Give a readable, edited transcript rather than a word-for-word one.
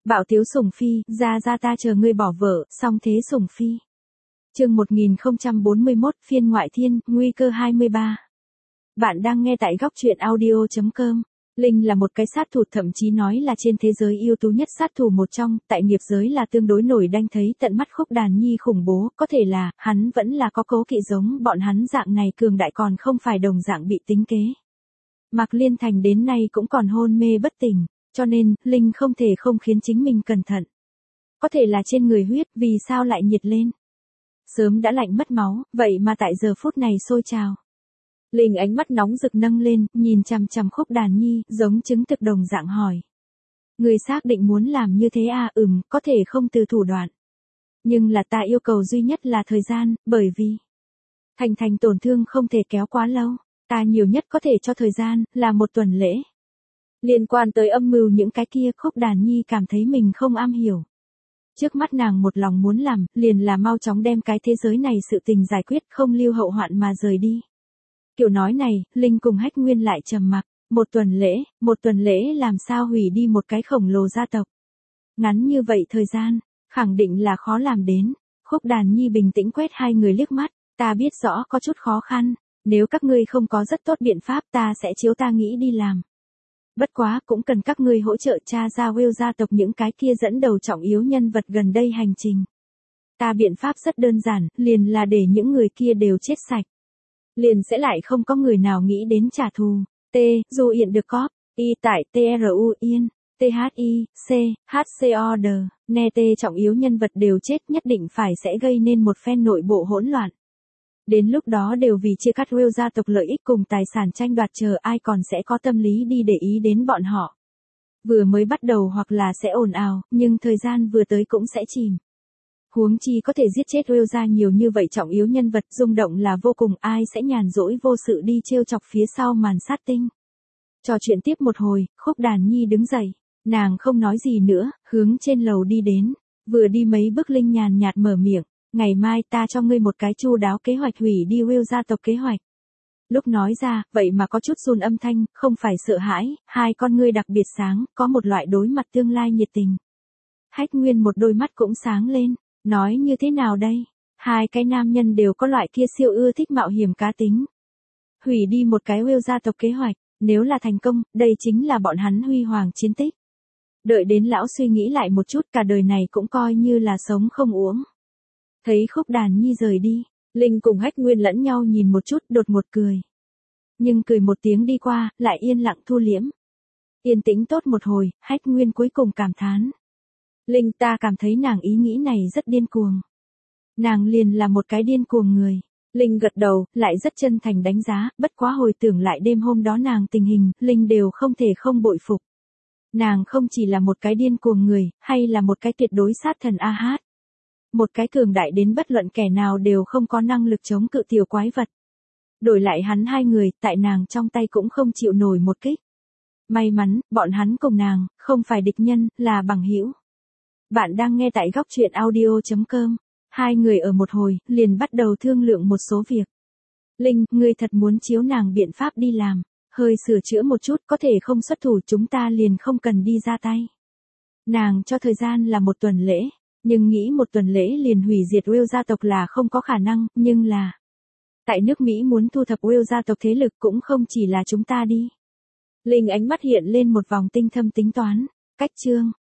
Bạo tiếu sủng phi, ra ta chờ ngươi bỏ vợ, xong thế sủng phi. Chương 1041, phiên ngoại thiên, nguy cơ 23. Bạn đang nghe tại góc truyện audio.com. Linh là một cái sát thủ, thậm chí nói là trên thế giới ưu tú nhất sát thủ một trong, tại nghiệp giới là tương đối nổi danh, thấy tận mắt Khúc Đàn Nhi khủng bố, có thể là, hắn vẫn là có cố kỵ giống bọn hắn dạng này cường đại còn không phải đồng dạng bị tính kế. Mạc Liên Thành đến nay cũng còn hôn mê bất tỉnh, cho nên, Linh không thể không khiến chính mình cẩn thận. Có thể là trên người huyết, vì sao lại nhiệt lên? Sớm đã lạnh mất máu, vậy mà tại giờ phút này sôi trào. Linh ánh mắt nóng rực nâng lên, nhìn chằm chằm Khúc Đàn Nhi, giống chứng thực đồng dạng hỏi. Người xác định muốn làm như thế à? Có thể không từ thủ đoạn. Nhưng là ta yêu cầu duy nhất là thời gian, bởi vì Thành tổn thương không thể kéo quá lâu, ta nhiều nhất có thể cho thời gian, là 1 tuần lễ. Liên quan tới âm mưu những cái kia, Khúc Đàn Nhi cảm thấy mình không am hiểu. Trước mắt nàng một lòng muốn làm, liền là mau chóng đem cái thế giới này sự tình giải quyết, không lưu hậu hoạn mà rời đi. Kiểu nói này, Linh cùng Hách Nguyên lại trầm mặc. 1 tuần lễ làm sao hủy đi một cái khổng lồ gia tộc. Ngắn như vậy thời gian, khẳng định là khó làm đến. Khúc Đàn Nhi bình tĩnh quét hai người liếc mắt, ta biết rõ có chút khó khăn, nếu các ngươi không có rất tốt biện pháp ta sẽ chiếu ta nghĩ đi làm. Bất quá cũng cần các ngươi hỗ trợ tra ra Will gia tộc những cái kia dẫn đầu trọng yếu nhân vật gần đây hành trình. Ta biện pháp rất đơn giản, liền là để những người kia đều chết sạch. Liền sẽ lại không có người nào nghĩ đến trả thù. Dù Yên được cóp, Y tại TRU Yên, HCOD, nghe trọng yếu nhân vật đều chết nhất định phải sẽ gây nên một phen nội bộ hỗn loạn. Đến lúc đó đều vì chia cắt Will gia tộc lợi ích cùng tài sản tranh đoạt, chờ ai còn sẽ có tâm lý đi để ý đến bọn họ. Vừa mới bắt đầu hoặc là sẽ ồn ào, nhưng thời gian vừa tới cũng sẽ chìm. Huống chi có thể giết chết Will gia nhiều như vậy trọng yếu nhân vật, rung động là vô cùng, ai sẽ nhàn rỗi vô sự đi trêu chọc phía sau màn sát tinh. Trò chuyện tiếp một hồi, Khúc Đàn Nhi đứng dậy, nàng không nói gì nữa, hướng trên lầu đi đến, vừa đi mấy bước Linh nhàn nhạt mở miệng, ngày mai ta cho ngươi một cái chu đáo kế hoạch hủy đi Will gia tộc kế hoạch. Lúc nói ra, vậy mà có chút run âm thanh, không phải sợ hãi, hai con ngươi đặc biệt sáng, có một loại đối mặt tương lai nhiệt tình. Hách Nguyên một đôi mắt cũng sáng lên, nói như thế nào đây? Hai cái nam nhân đều có loại kia siêu ưa thích mạo hiểm cá tính. Hủy đi một cái Will gia tộc kế hoạch, nếu là thành công, đây chính là bọn hắn huy hoàng chiến tích. Đợi đến lão suy nghĩ lại một chút, cả đời này cũng coi như là sống không uống. Thấy Khúc Đàn Nhi rời đi, Linh cùng Hách Nguyên lẫn nhau nhìn một chút, đột ngột cười. Nhưng cười một tiếng đi qua, lại yên lặng thu liễm. Yên tĩnh tốt một hồi, Hách Nguyên cuối cùng cảm thán. Linh, ta cảm thấy nàng ý nghĩ này rất điên cuồng. Nàng liền là một cái điên cuồng người. Linh gật đầu, lại rất chân thành đánh giá, bất quá hồi tưởng lại đêm hôm đó nàng tình hình, Linh đều không thể không bội phục. Nàng không chỉ là một cái điên cuồng người, hay là một cái tuyệt đối sát thần A-hát. Một cái cường đại đến bất luận kẻ nào đều không có năng lực chống cự tiểu quái vật. Đổi lại hắn hai người, tại nàng trong tay cũng không chịu nổi một kích. May mắn, bọn hắn cùng nàng, không phải địch nhân, là bằng hữu. Bạn đang nghe tại góc truyện audio.com. Hai người ở một hồi, liền bắt đầu thương lượng một số việc. Linh, ngươi thật muốn chiếu nàng biện pháp đi làm, hơi sửa chữa một chút, có thể không xuất thủ, chúng ta liền không cần đi ra tay. Nàng cho thời gian là 1 tuần lễ, nhưng nghĩ 1 tuần lễ liền hủy diệt Will gia tộc là không có khả năng, nhưng là tại nước Mỹ muốn thu thập Will gia tộc thế lực cũng không chỉ là chúng ta đi. Linh ánh mắt hiện lên một vòng tinh thâm tính toán. Cách chương